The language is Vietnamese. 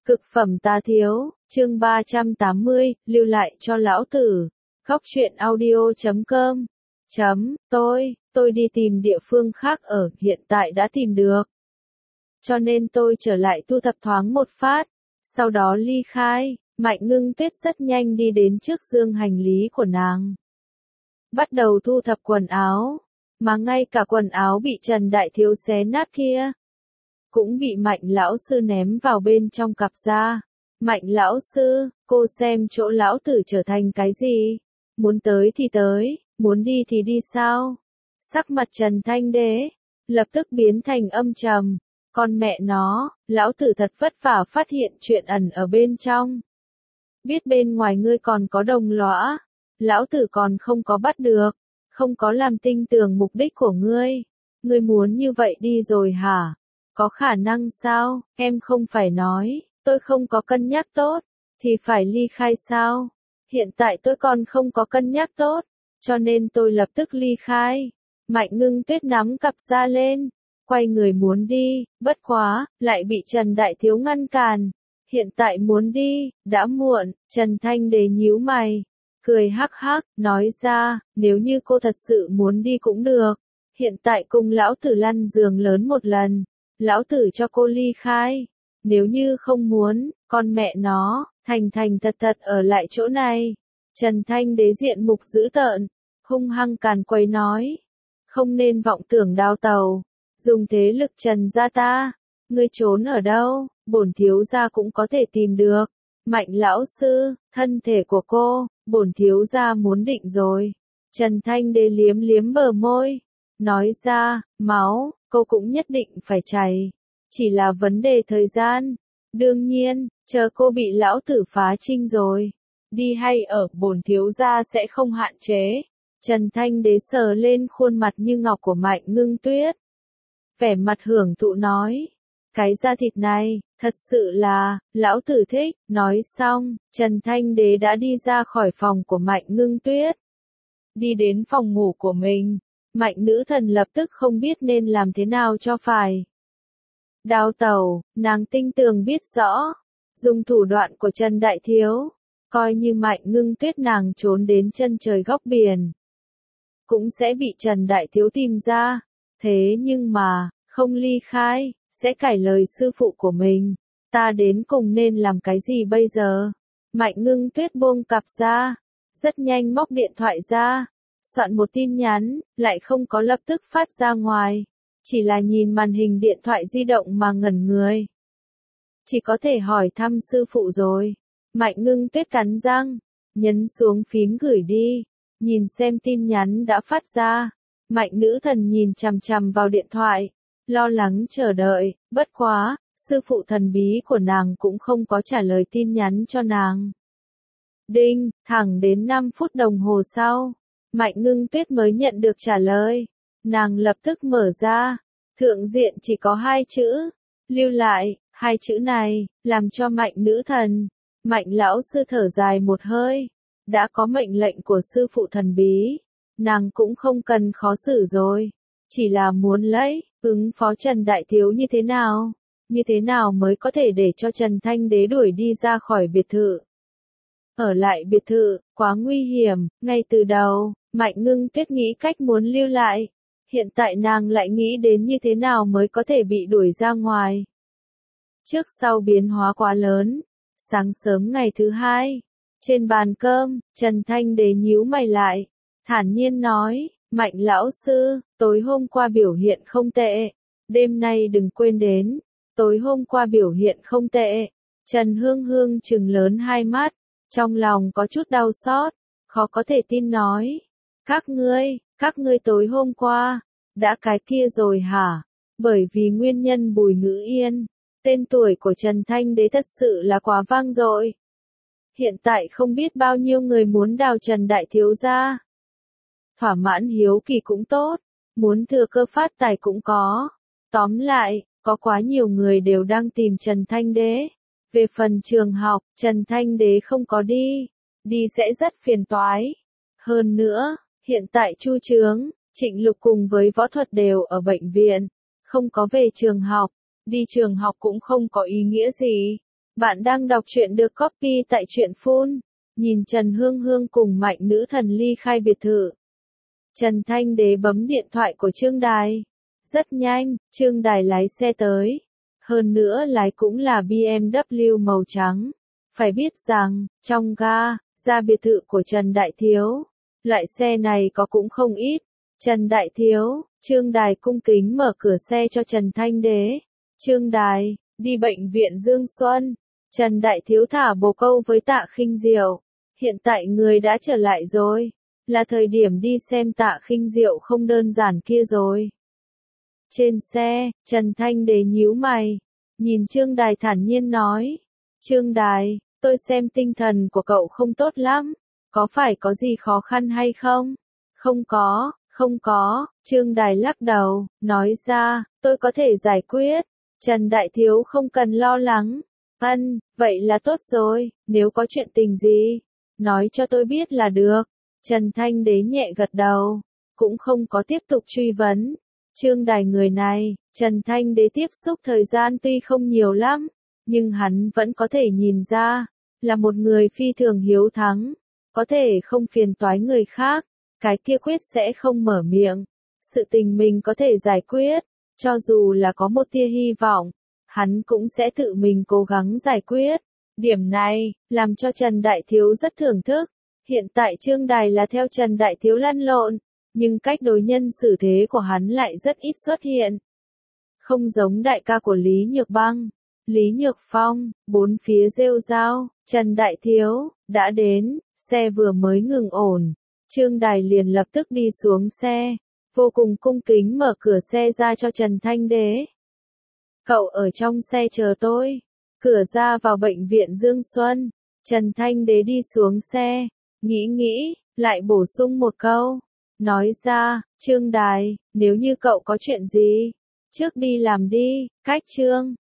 Cực phẩm tá thiếu, chương 380, lưu lại cho lão tử. Góc truyện audio.com. Tôi đi tìm địa phương khác ở, hiện tại đã tìm được. Cho nên tôi trở lại thu thập thoáng một phát, sau đó ly khai. Mạnh Ngưng Tuyết rất nhanh đi đến trước dương hành lý của nàng. Bắt đầu thu thập quần áo, mà ngay cả quần áo bị Trần Đại Thiếu xé nát kia cũng bị Mạnh lão sư ném vào bên trong cặp da. Mạnh lão sư, cô xem chỗ lão tử trở thành cái gì? Muốn tới thì tới, muốn đi thì đi sao? Sắc mặt Trần Thanh Đế lập tức biến thành âm trầm. Con mẹ nó, lão tử thật vất vả phát hiện chuyện ẩn ở bên trong. Biết bên ngoài ngươi còn có đồng lõa, lão tử còn không có bắt được, không có làm tinh tường mục đích của ngươi. Ngươi muốn như vậy đi rồi hả? Có khả năng sao? Em không phải nói, tôi không có cân nhắc tốt, thì phải ly khai sao? Hiện tại tôi còn không có cân nhắc tốt, cho nên tôi lập tức ly khai. Mạnh Ngưng Tuyết nắm cặp da lên, quay người muốn đi, bất quá, lại bị Trần Đại Thiếu ngăn cản. Hiện tại muốn đi, đã muộn. Trần Thanh Đế nhíu mày, cười hắc hắc, nói ra, nếu như cô thật sự muốn đi cũng được. Hiện tại cùng lão tử lăn giường lớn một lần, lão tử cho cô ly khai. Nếu như không muốn, con mẹ nó, thành thật ở lại chỗ này. Trần Thanh Đế diện mục dữ tợn, hung hăng càn quấy nói. Không nên vọng tưởng đào tàu, dùng thế lực Trần gia ta. Ngươi trốn ở đâu, bổn thiếu gia cũng có thể tìm được. Mạnh lão sư, thân thể của cô, bổn thiếu gia muốn định rồi. Trần Thanh Đế liếm liếm bờ môi, nói ra, máu, cô cũng nhất định phải chảy. Chỉ là vấn đề thời gian. Đương nhiên, chờ cô bị lão tử phá trinh rồi. Đi hay ở, bổn thiếu gia sẽ không hạn chế. Trần Thanh Đế sờ lên khuôn mặt như ngọc của Mạnh Ngưng Tuyết. Vẻ mặt hưởng thụ nói. Cái da thịt này, thật sự là, lão tử thích. Nói xong, Trần Thanh Đế đã đi ra khỏi phòng của Mạnh Ngưng Tuyết. Đi đến phòng ngủ của mình, Mạnh nữ thần lập tức không biết nên làm thế nào cho phải. Đào tẩu, nàng tinh tường biết rõ, dùng thủ đoạn của Trần Đại Thiếu, coi như Mạnh Ngưng Tuyết nàng trốn đến chân trời góc biển, cũng sẽ bị Trần Đại Thiếu tìm ra. Thế nhưng mà, không ly khai, sẽ cải lời sư phụ của mình. Ta đến cùng nên làm cái gì bây giờ? Mạnh Ngưng Tuyết buông cặp ra, rất nhanh móc điện thoại ra, soạn một tin nhắn, lại không có lập tức phát ra ngoài. Chỉ là nhìn màn hình điện thoại di động mà ngẩn người. Chỉ có thể hỏi thăm sư phụ rồi. Mạnh Ngưng Tuyết cắn răng, nhấn xuống phím gửi đi, nhìn xem tin nhắn đã phát ra. Mạnh nữ thần nhìn chằm chằm vào điện thoại, lo lắng chờ đợi, bất quá, sư phụ thần bí của nàng cũng không có trả lời tin nhắn cho nàng. Đinh, thẳng đến 5 phút đồng hồ sau, Mạnh Ngưng Tuyết mới nhận được trả lời. Nàng lập tức mở ra, thượng diện chỉ có 2 chữ, lưu lại. 2 chữ này, làm cho Mạnh nữ thần, Mạnh lão sư thở dài một hơi. Đã có mệnh lệnh của sư phụ thần bí, nàng cũng không cần khó xử rồi. Chỉ là muốn lấy, ứng phó Trần Đại Thiếu như thế nào? Như thế nào mới có thể để cho Trần Thanh Đế đuổi đi ra khỏi biệt thự? Ở lại biệt thự, quá nguy hiểm. Ngay từ đầu, Mạnh Ngưng Tuyết nghĩ cách muốn lưu lại. Hiện tại nàng lại nghĩ đến như thế nào mới có thể bị đuổi ra ngoài. Trước sau biến hóa quá lớn. Sáng sớm ngày thứ 2, trên bàn cơm, Trần Thanh Đế nhíu mày lại, thản nhiên nói, Mạnh lão sư, tối hôm qua biểu hiện không tệ, đêm nay đừng quên đến, tối hôm qua biểu hiện không tệ. Trần Hương Hương trừng lớn hai mắt, trong lòng có chút đau xót, khó có thể tin nói, các ngươi tối hôm qua, đã cái kia rồi hả? Bởi vì nguyên nhân Bùi Ngữ Yên, tên tuổi của Trần Thanh Đế thật sự là quá vang dội. Hiện tại không biết bao nhiêu người muốn đào Trần Đại Thiếu gia. Thỏa mãn hiếu kỳ cũng tốt, muốn thừa cơ phát tài cũng có. Tóm lại, có quá nhiều người đều đang tìm Trần Thanh Đế. Về phần trường học, Trần Thanh Đế không có đi sẽ rất phiền toái. Hơn nữa, hiện tại Chu Trướng, Trịnh Lục cùng với võ thuật đều ở bệnh viện, không có về trường học. Đi trường học cũng không có ý nghĩa gì. Bạn đang đọc truyện được copy tại truyện phun. Nhìn Trần Hương Hương cùng mạnh nữ thần ly khai biệt thự. Trần Thanh Đế bấm điện thoại của Trương Đài. Rất nhanh, Trương Đài lái xe tới. Hơn nữa lái cũng là BMW màu trắng. Phải biết rằng, trong ga, ra biệt thự của Trần Đại Thiếu. Loại xe này có cũng không ít. Trần Đại Thiếu, Trương Đài cung kính mở cửa xe cho Trần Thanh Đế. Trương Đài, đi bệnh viện Dương Xuân. Trần Đại Thiếu thả bồ câu với Tạ Khinh Diệu. Hiện tại người đã trở lại rồi. Là thời điểm đi xem Tạ Khinh Diệu không đơn giản kia rồi. Trên xe, Trần Thanh Đế nhíu mày. Nhìn Trương Đài thản nhiên nói. Trương Đài, tôi xem tinh thần của cậu không tốt lắm. Có phải có gì khó khăn hay không? Không có, Trương Đài lắc đầu, nói ra, tôi có thể giải quyết. Trần Đại Thiếu không cần lo lắng. Vậy là tốt rồi, nếu có chuyện tình gì, nói cho tôi biết là được. Trần Thanh Đế nhẹ gật đầu, cũng không có tiếp tục truy vấn. Trương Đài người này, Trần Thanh Đế tiếp xúc thời gian tuy không nhiều lắm, nhưng hắn vẫn có thể nhìn ra, là một người phi thường hiếu thắng, có thể không phiền toái người khác, cái kia quyết sẽ không mở miệng. Sự tình mình có thể giải quyết, cho dù là có một tia hy vọng, hắn cũng sẽ tự mình cố gắng giải quyết. Điểm này, làm cho Trần Đại Thiếu rất thưởng thức. Hiện tại Trương Đài là theo Trần Đại Thiếu lăn lộn, nhưng cách đối nhân xử thế của hắn lại rất ít xuất hiện. Không giống đại ca của Lý Nhược Băng, Lý Nhược Phong, bốn phía rêu rao, Trần Đại Thiếu, đã đến, xe vừa mới ngừng ổn. Trương Đài liền lập tức đi xuống xe, vô cùng cung kính mở cửa xe ra cho Trần Thanh Đế. Cậu ở trong xe chờ tôi. Cửa ra vào bệnh viện Dương Xuân. Trần Thanh Đế đi xuống xe, nghĩ, lại bổ sung một câu. Nói ra, Trương Đài, nếu như cậu có chuyện gì, trước đi làm đi, cách Trương